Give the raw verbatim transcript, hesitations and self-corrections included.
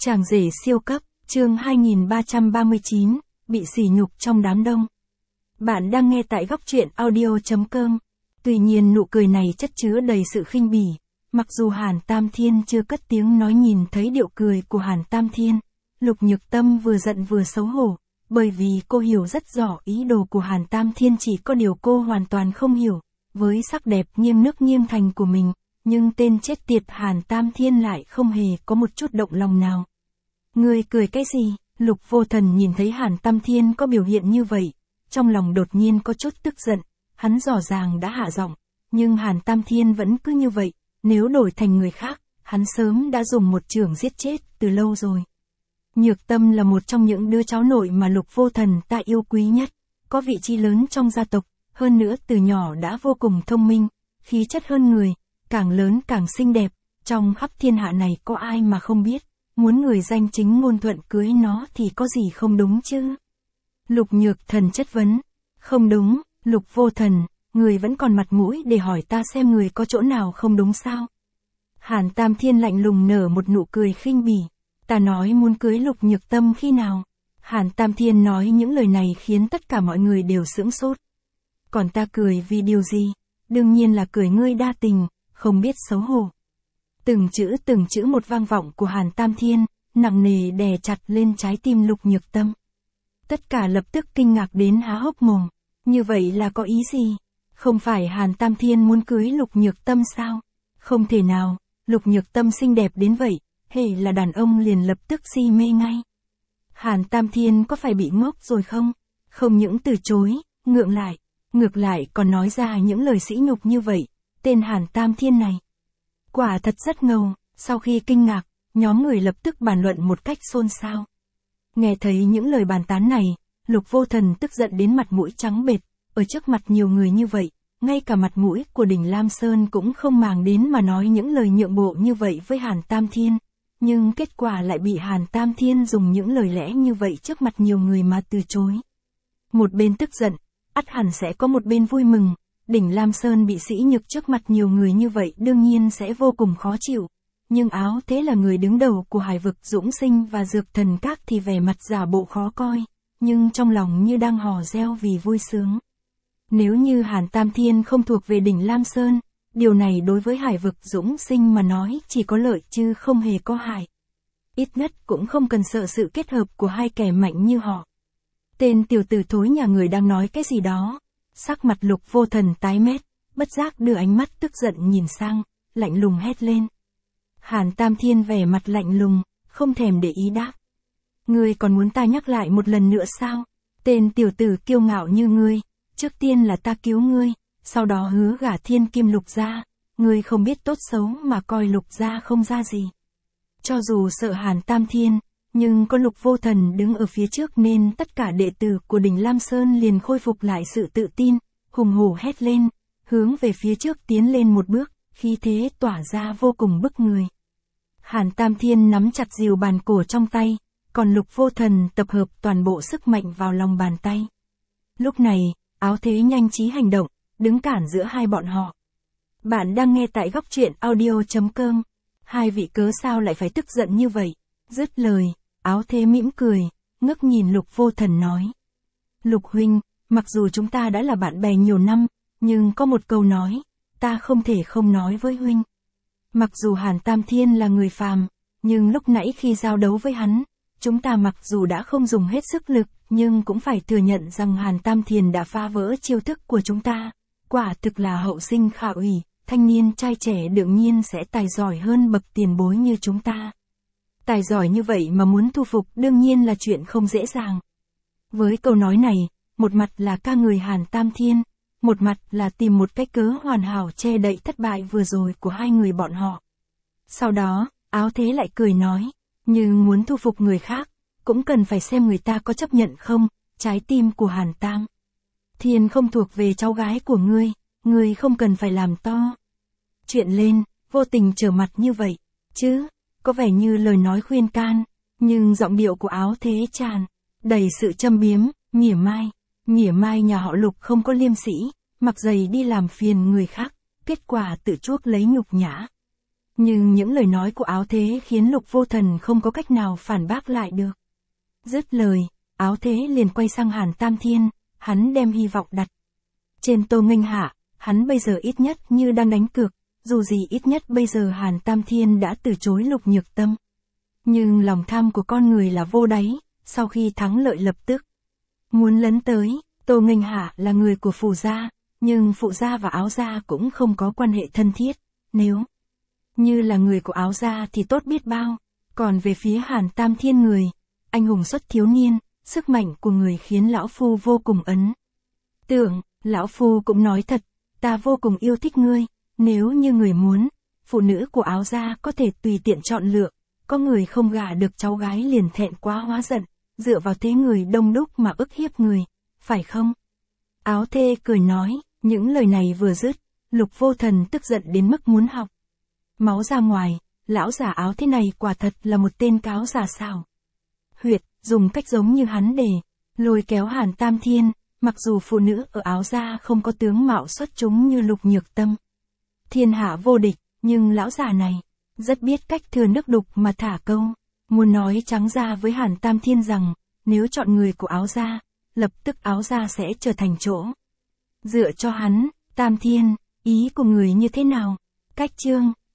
Chàng rể siêu cấp, chương hai nghìn ba trăm ba mươi chín, bị sỉ nhục trong đám đông. Bạn đang nghe tại góc truyện audio chấm com. Tuy nhiên nụ cười này chất chứa đầy sự khinh bỉ. Mặc dù Hàn Tam Thiên chưa cất tiếng nói, nhìn thấy điệu cười của Hàn Tam Thiên, Lục Nhược Tâm vừa giận vừa xấu hổ, bởi vì cô hiểu rất rõ ý đồ của Hàn Tam Thiên, chỉ có điều cô hoàn toàn không hiểu. Với sắc đẹp nghiêng nước nghiêng thành của mình, nhưng tên chết tiệt Hàn Tam Thiên lại không hề có một chút động lòng nào. Ngươi cười cái gì? Lục Vô Thần nhìn thấy Hàn Tam Thiên có biểu hiện như vậy, trong lòng đột nhiên có chút tức giận. Hắn rõ ràng đã hạ giọng, nhưng Hàn Tam Thiên vẫn cứ như vậy. Nếu đổi thành người khác, hắn sớm đã dùng một chưởng giết chết từ lâu rồi. Nhược Tâm là một trong những đứa cháu nội mà Lục Vô Thần ta yêu quý nhất, có vị trí lớn trong gia tộc, hơn nữa từ nhỏ đã vô cùng thông minh, khí chất hơn người, càng lớn càng xinh đẹp, trong khắp thiên hạ này có ai mà không biết, muốn người danh chính ngôn thuận cưới nó thì có gì không đúng chứ? Lục Nhược Thần chất vấn. Không đúng, Lục Vô Thần, người vẫn còn mặt mũi để hỏi ta xem người có chỗ nào không đúng sao? Hàn Tam Thiên lạnh lùng nở một nụ cười khinh bỉ. Ta nói muốn cưới Lục Nhược Tâm khi nào? Hàn Tam Thiên nói những lời này khiến tất cả mọi người đều sững sốt. Còn ta cười vì điều gì? Đương nhiên là cười ngươi đa tình, không biết xấu hổ. Từng chữ từng chữ một vang vọng của Hàn Tam Thiên, nặng nề đè chặt lên trái tim Lục Nhược Tâm. Tất cả lập tức kinh ngạc đến há hốc mồm. Như vậy là có ý gì? Không phải Hàn Tam Thiên muốn cưới Lục Nhược Tâm sao? Không thể nào, Lục Nhược Tâm xinh đẹp đến vậy, hễ là đàn ông liền lập tức si mê ngay. Hàn Tam Thiên có phải bị ngốc rồi không? Không những từ chối, ngượng lại, ngược lại còn nói ra những lời sỉ nhục như vậy, tên Hàn Tam Thiên này. Quả thật rất ngầu. Sau khi kinh ngạc, nhóm người lập tức bàn luận một cách xôn xao. Nghe thấy những lời bàn tán này, Lục Vô Thần tức giận đến mặt mũi trắng bệch, ở trước mặt nhiều người như vậy, ngay cả mặt mũi của Đỉnh Lam Sơn cũng không màng đến mà nói những lời nhượng bộ như vậy với Hàn Tam Thiên. Nhưng kết quả lại bị Hàn Tam Thiên dùng những lời lẽ như vậy trước mặt nhiều người mà từ chối. Một bên tức giận, ắt hẳn sẽ có một bên vui mừng. Đỉnh Lam Sơn bị sỉ nhục trước mặt nhiều người như vậy đương nhiên sẽ vô cùng khó chịu. Nhưng Áo Thế là người đứng đầu của Hải Vực Dũng Sinh và Dược Thần Các thì vẻ mặt giả bộ khó coi, nhưng trong lòng như đang hò reo vì vui sướng. Nếu như Hàn Tam Thiên không thuộc về Đỉnh Lam Sơn, điều này đối với Hải Vực Dũng Sinh mà nói chỉ có lợi chứ không hề có hại. Ít nhất cũng không cần sợ sự kết hợp của hai kẻ mạnh như họ. Tên tiểu tử thối nhà người đang nói cái gì đó. Sắc mặt Lục Vô Thần tái mét, bất giác đưa ánh mắt tức giận nhìn sang, lạnh lùng hét lên. Hàn Tam Thiên vẻ mặt lạnh lùng, không thèm để ý đáp. Ngươi còn muốn ta nhắc lại một lần nữa sao? Tên tiểu tử kiêu ngạo như ngươi, trước tiên là ta cứu ngươi, sau đó hứa gả thiên kim Lục gia, ngươi không biết tốt xấu mà coi Lục gia không ra gì. Cho dù sợ Hàn Tam Thiên, nhưng có Lục Vô Thần đứng ở phía trước nên tất cả đệ tử của Đỉnh Lam Sơn liền khôi phục lại sự tự tin, hùng hổ hét lên, hướng về phía trước tiến lên một bước, khí thế tỏa ra vô cùng bức người. Hàn Tam Thiên nắm chặt rìu bàn cổ trong tay, còn Lục Vô Thần tập hợp toàn bộ sức mạnh vào lòng bàn tay. Lúc này, Áo Thế nhanh trí hành động, đứng cản giữa hai bọn họ. Bạn đang nghe tại góc truyện audio chấm com. Hai vị cớ sao lại phải tức giận như vậy? Dứt lời, Áo Thế mỉm cười, ngước nhìn Lục Vô Thần nói. Lục huynh, mặc dù chúng ta đã là bạn bè nhiều năm, nhưng có một câu nói, ta không thể không nói với huynh. Mặc dù Hàn Tam Thiên là người phàm, nhưng lúc nãy khi giao đấu với hắn, chúng ta mặc dù đã không dùng hết sức lực, nhưng cũng phải thừa nhận rằng Hàn Tam Thiên đã phá vỡ chiêu thức của chúng ta. Quả thực là hậu sinh khả ủy, thanh niên trai trẻ đương nhiên sẽ tài giỏi hơn bậc tiền bối như chúng ta. Tài giỏi như vậy mà muốn thu phục đương nhiên là chuyện không dễ dàng. Với câu nói này, một mặt là ca người Hàn Tam Thiên, một mặt là tìm một cái cớ hoàn hảo che đậy thất bại vừa rồi của hai người bọn họ. Sau đó, Áo Thế lại cười nói, nhưng muốn thu phục người khác, cũng cần phải xem người ta có chấp nhận không. Trái tim của Hàn Tam Thiên không thuộc về cháu gái của ngươi, ngươi không cần phải làm to chuyện lên, vô tình trở mặt như vậy, chứ, có vẻ như lời nói khuyên can, nhưng giọng điệu của Áo Thế tràn đầy sự châm biếm, mỉa mai. Mỉa mai nhà họ Lục không có liêm sĩ, mặc giày đi làm phiền người khác, kết quả tự chuốc lấy nhục nhã. Nhưng những lời nói của Áo Thế khiến Lục Vô Thần không có cách nào phản bác lại được. Dứt lời, Áo Thế liền quay sang Hàn Tam Thiên, hắn đem hy vọng đặt trên Tô Nghênh Hạ, hắn bây giờ ít nhất như đang đánh cược, dù gì ít nhất bây giờ Hàn Tam Thiên đã từ chối Lục Nhược Tâm. Nhưng lòng tham của con người là vô đáy, sau khi thắng lợi lập tức muốn lấn tới. Tô Nghênh Hạ là người của Phù gia, nhưng Phụ gia và Áo gia cũng không có quan hệ thân thiết, nếu như là người của Áo gia thì tốt biết bao, còn về phía Hàn Tam Thiên người, anh hùng xuất thiếu niên, sức mạnh của người khiến lão phu vô cùng ấn tượng. Lão phu cũng nói thật, ta vô cùng yêu thích ngươi, nếu như người muốn, phụ nữ của Áo gia có thể tùy tiện chọn lựa, có người không gả được cháu gái liền thẹn quá hóa giận, dựa vào thế người đông đúc mà ức hiếp người, phải không? Áo Thê cười nói, những lời này vừa dứt, Lục Vô Thần tức giận đến mức muốn học máu ra ngoài, lão giả Áo Thế này quả thật là một tên cáo giả xảo huyệt, dùng cách giống như hắn để lôi kéo Hàn Tam Thiên, mặc dù phụ nữ ở Áo gia không có tướng mạo xuất chúng như Lục Nhược Tâm, thiên hạ vô địch, nhưng lão giả này rất biết cách thừa nước đục mà thả câu, muốn nói trắng ra với Hàn Tam Thiên rằng, nếu chọn người của Áo gia, lập tức Áo gia sẽ trở thành chỗ dựa cho hắn. Tam Thiên, ý của người như thế nào? Cách chương